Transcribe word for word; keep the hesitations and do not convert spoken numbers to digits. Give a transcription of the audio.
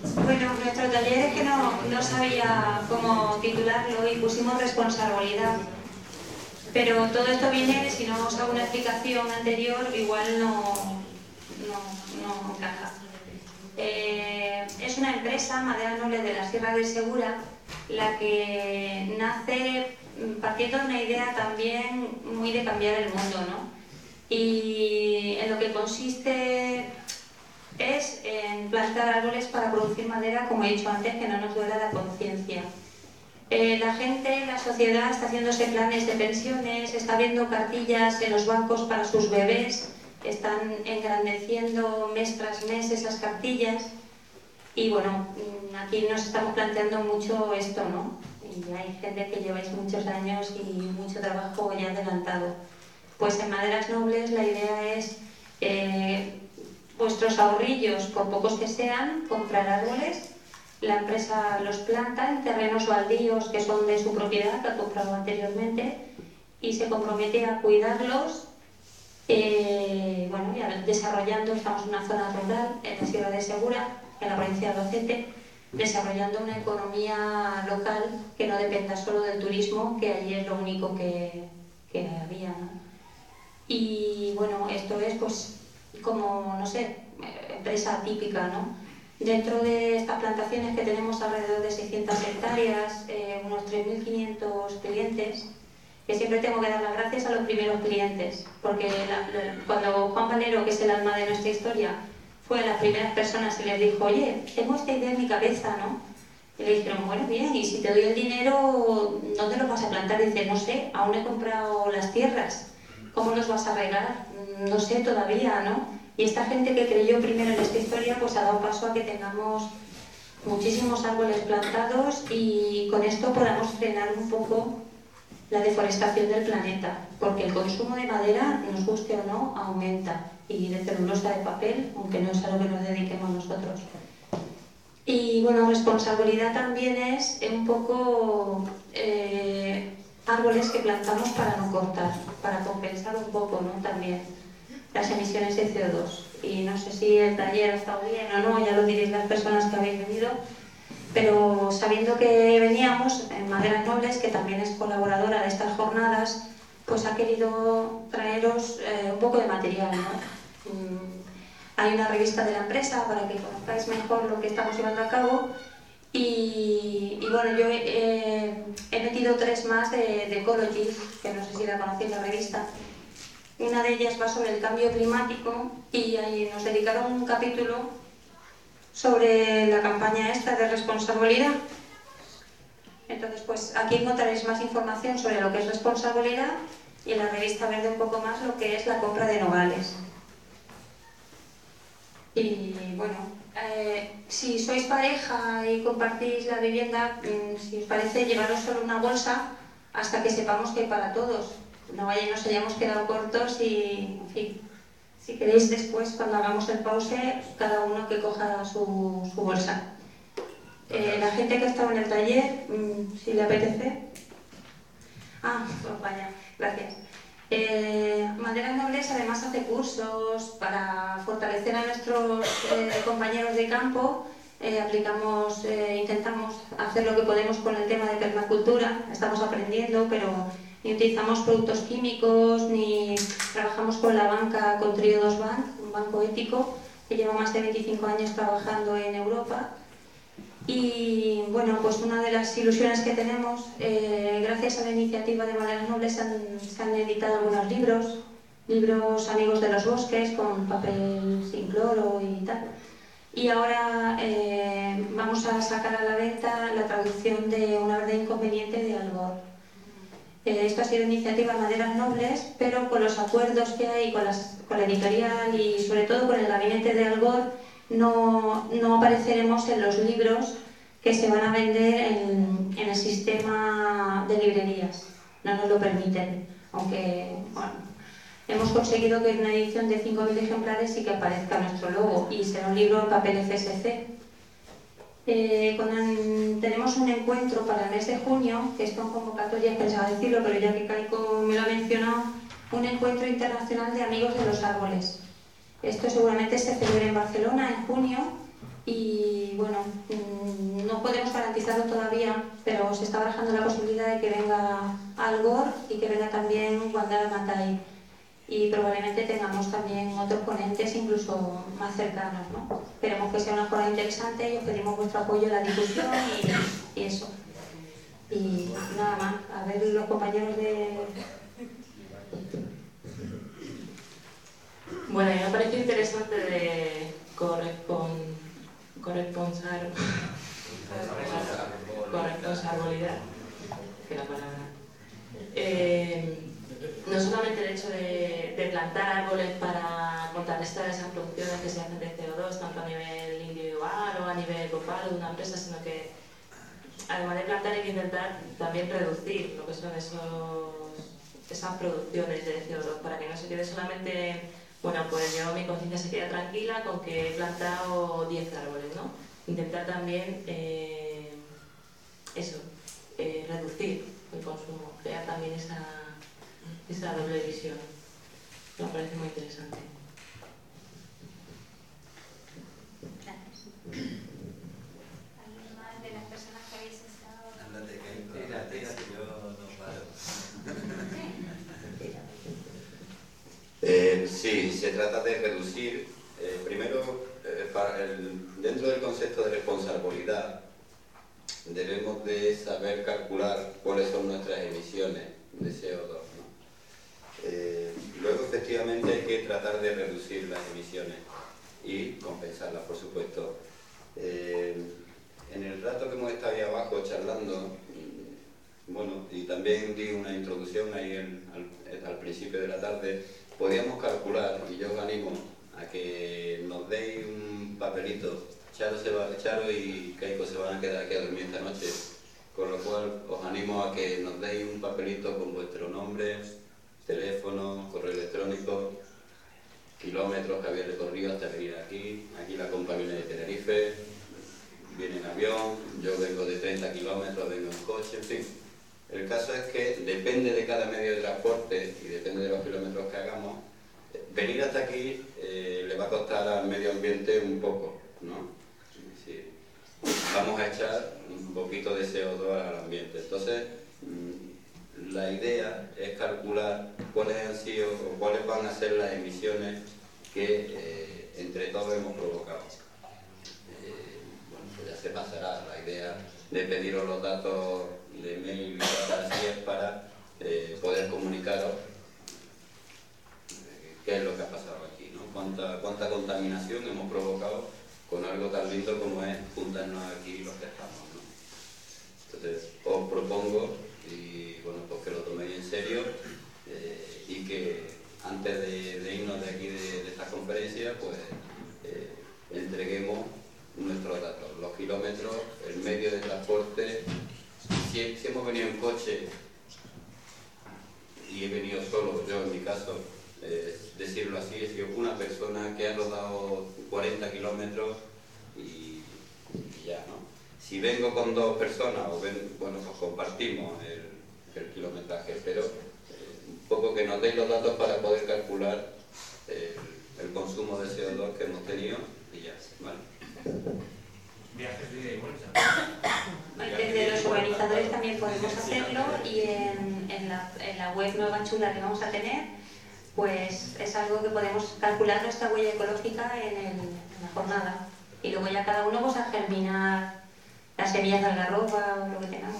Bueno, nuestro taller es que no, no sabía cómo titularlo y pusimos responsabilidad. Pero todo esto viene, si no os hago una explicación anterior, igual no, no, no encaja. Eh, es una empresa, Madera Noble de la Sierra de Segura, la que nace partiendo de una idea también muy de cambiar el mundo, ¿no? Y en lo que consiste es en plantar árboles para producir madera, como he dicho antes, que no nos duela la conciencia. Eh, la gente, la sociedad está haciéndose planes de pensiones, está viendo cartillas en los bancos para sus bebés, están engrandeciendo mes tras mes esas cartillas y bueno, aquí nos estamos planteando mucho esto, ¿no? Y hay gente que lleváis muchos años y mucho trabajo ya adelantado. Pues en Maderas Nobles la idea es eh, vuestros ahorrillos, por pocos que sean, comprar árboles. La empresa los planta en terrenos baldíos que son de su propiedad, que ha comprado anteriormente, y se compromete a cuidarlos. Eh, bueno, ya desarrollando, estamos en una zona rural, en la Sierra de Segura, en la provincia de Albacete, desarrollando una economía local que no dependa solo del turismo, que allí es lo único que, que había, ¿no? Y bueno, esto es pues como, no sé, empresa típica, ¿no? Dentro de estas plantaciones que tenemos alrededor de seiscientas hectáreas, eh, unos tres mil quinientos clientes, que siempre tengo que dar las gracias a los primeros clientes, porque la, la, cuando Juan Valero, que es el alma de nuestra historia, fue a las primeras personas y les dijo, oye, tengo esta idea en mi cabeza, ¿no? Y le dijeron, bueno, bien, y si te doy el dinero, ¿dónde lo vas a plantar? Y dice, no sé, aún he comprado las tierras, ¿cómo los vas a regar? No sé todavía, ¿no? Y esta gente que creyó primero en esta historia pues ha dado paso a que tengamos muchísimos árboles plantados y con esto podamos frenar un poco la deforestación del planeta, porque el consumo de madera, nos guste o no, aumenta, y de celulosa de papel, aunque no es a lo que nos dediquemos nosotros. Y bueno, responsabilidad también es un poco eh, árboles que plantamos para no cortar, para compensar un poco, ¿no? También las emisiones de C O dos. Y no sé si el taller ha estado bien o no, ya lo diréis las personas que habéis venido, pero sabiendo que veníamos en Maderas Nobles, que también es colaboradora de estas jornadas, pues ha querido traeros eh, un poco de material, ¿no? Mm, hay una revista de la empresa para que conozcáis mejor lo que estamos llevando a cabo y, y bueno, yo he, he metido tres más de, de Ecology, que no sé si la conocéis la revista. Una de ellas va sobre el cambio climático y ahí nos dedicaron un capítulo sobre la campaña esta de responsabilidad. Entonces, pues aquí encontraréis más información sobre lo que es responsabilidad y en la revista verde un poco más lo que es la compra de nogales. Y bueno, eh, si sois pareja y compartís la vivienda, si os parece, llevaros solo una bolsa hasta que sepamos que hay para todos. No vaya, nos hayamos quedado cortos y, en fin, si queréis después, cuando hagamos el pause, cada uno que coja su, su bolsa. Eh, la gente que ha estado en el taller, si le apetece. Ah, pues vaya, gracias. Eh, Maderas Nobles además hace cursos para fortalecer a nuestros eh, compañeros de campo. Eh, aplicamos, eh, intentamos hacer lo que podemos con el tema de permacultura, estamos aprendiendo, pero ni utilizamos productos químicos, ni trabajamos con la banca, con Triodos Bank, un banco ético que lleva más de veinticinco años trabajando en Europa. Y bueno, pues una de las ilusiones que tenemos, eh, gracias a la iniciativa de Maderas Nobles, se han, se han editado algunos libros, libros Amigos de los Bosques, con papel sin cloro y tal. Y ahora eh, vamos a sacar a la venta la traducción de Una verdad inconveniente de Al Gore. Eh, esto ha sido iniciativa de Maderas Nobles, pero con los acuerdos que hay con, las, con la editorial y sobre todo con el gabinete de Al Gore, no, no apareceremos en los libros que se van a vender en, en el sistema de librerías. No nos lo permiten, aunque bueno, hemos conseguido que en una edición de cinco mil ejemplares sí que aparezca nuestro logo y será un libro en papel F S C. Eh, con el, tenemos un encuentro para el mes de junio, que está en convocatoria, pensaba decirlo, pero ya que Caico me lo ha mencionado, un encuentro internacional de amigos de los árboles. Esto seguramente se celebra en Barcelona en junio Y bueno, no podemos garantizarlo todavía, pero se está barajando la posibilidad de que venga Algor y que venga también Wanda Matai. Y probablemente tengamos también otros ponentes incluso más cercanos, ¿no? Esperemos que sea una jornada interesante y os pedimos vuestro apoyo en la discusión y, y eso. Y nada más, a ver los compañeros de... Bueno, a mí me parece interesante de correspon... corresponsar... corresponsabilidad, que la palabra... Eh, no solamente el hecho de, de plantar árboles para contrarrestar esas producciones que se hacen de C O dos, tanto a nivel individual o a nivel global de una empresa, sino que además de plantar hay que intentar también reducir lo que son esos, esas producciones de C O dos para que no se quede solamente, bueno, pues yo mi conciencia se queda tranquila con que he plantado diez árboles, ¿no? Intentar también eh, eso, eh, reducir el consumo, crear también esa esa doble visión. Me parece muy interesante. Gracias. ¿Alguien más de las personas que habéis estado? Ándate, que tira, tira, que yo no paro. eh, sí, se trata de reducir, eh, primero, eh, para el, dentro del concepto de responsabilidad, debemos de saber calcular cuáles son nuestras emisiones de C O dos. Eh, luego, efectivamente, hay que tratar de reducir las emisiones y compensarlas, por supuesto. Eh, en el rato que hemos estado ahí abajo charlando, bueno, y también di una introducción ahí en, al, al principio de la tarde, podíamos calcular, y yo os animo a que nos deis un papelito. Charo, se va, Charo y Keiko se van a quedar aquí a dormir esta noche, con lo cual os animo a que nos deis un papelito con vuestro nombre, teléfono, correo electrónico, kilómetros que había recorrido hasta venir aquí. Aquí la compa viene de Tenerife, viene en avión, yo vengo de treinta kilómetros, vengo en coche, en fin. El caso es que depende de cada medio de transporte y depende de los kilómetros que hagamos, venir hasta aquí eh, le va a costar al medio ambiente un poco, ¿no? Sí. Vamos a echar un poquito de C O dos al ambiente. Entonces, la idea es calcular cuáles han sido o cuáles van a ser las emisiones que eh, entre todos hemos provocado. Eh, bueno, pues ya se pasará la idea de pediros los datos de mail y cosas así es para eh, poder comunicaros eh, qué es lo que ha pasado aquí, ¿no? Cuánta, cuánta contaminación hemos provocado con algo tan lindo como es juntarnos aquí los que estamos, ¿no? Entonces, os propongo y bueno, pues que lo toméis en serio eh, y que antes de, de irnos de aquí de, de esta conferencia pues eh, entreguemos nuestros datos, los kilómetros, el medio de transporte. Si, si hemos venido en coche y he venido solo, yo en mi caso, eh, decirlo así, he sido una persona que ha rodado cuarenta kilómetros y, y ya, ¿no? Si vengo con dos personas, o ven, bueno, pues compartimos el, el kilometraje, pero eh, un poco que nos deis los datos para poder calcular el, el consumo de C O dos que hemos tenido y ya, ¿vale? Viajes de ida y vuelta. Desde los organizadores también podemos hacerlo y en, en, la, en la web nueva chula que vamos a tener, pues es algo que podemos calcular nuestra huella ecológica en, el, en la jornada. Y luego ya cada uno pues a germinar las semillas de algarroba o lo que tenga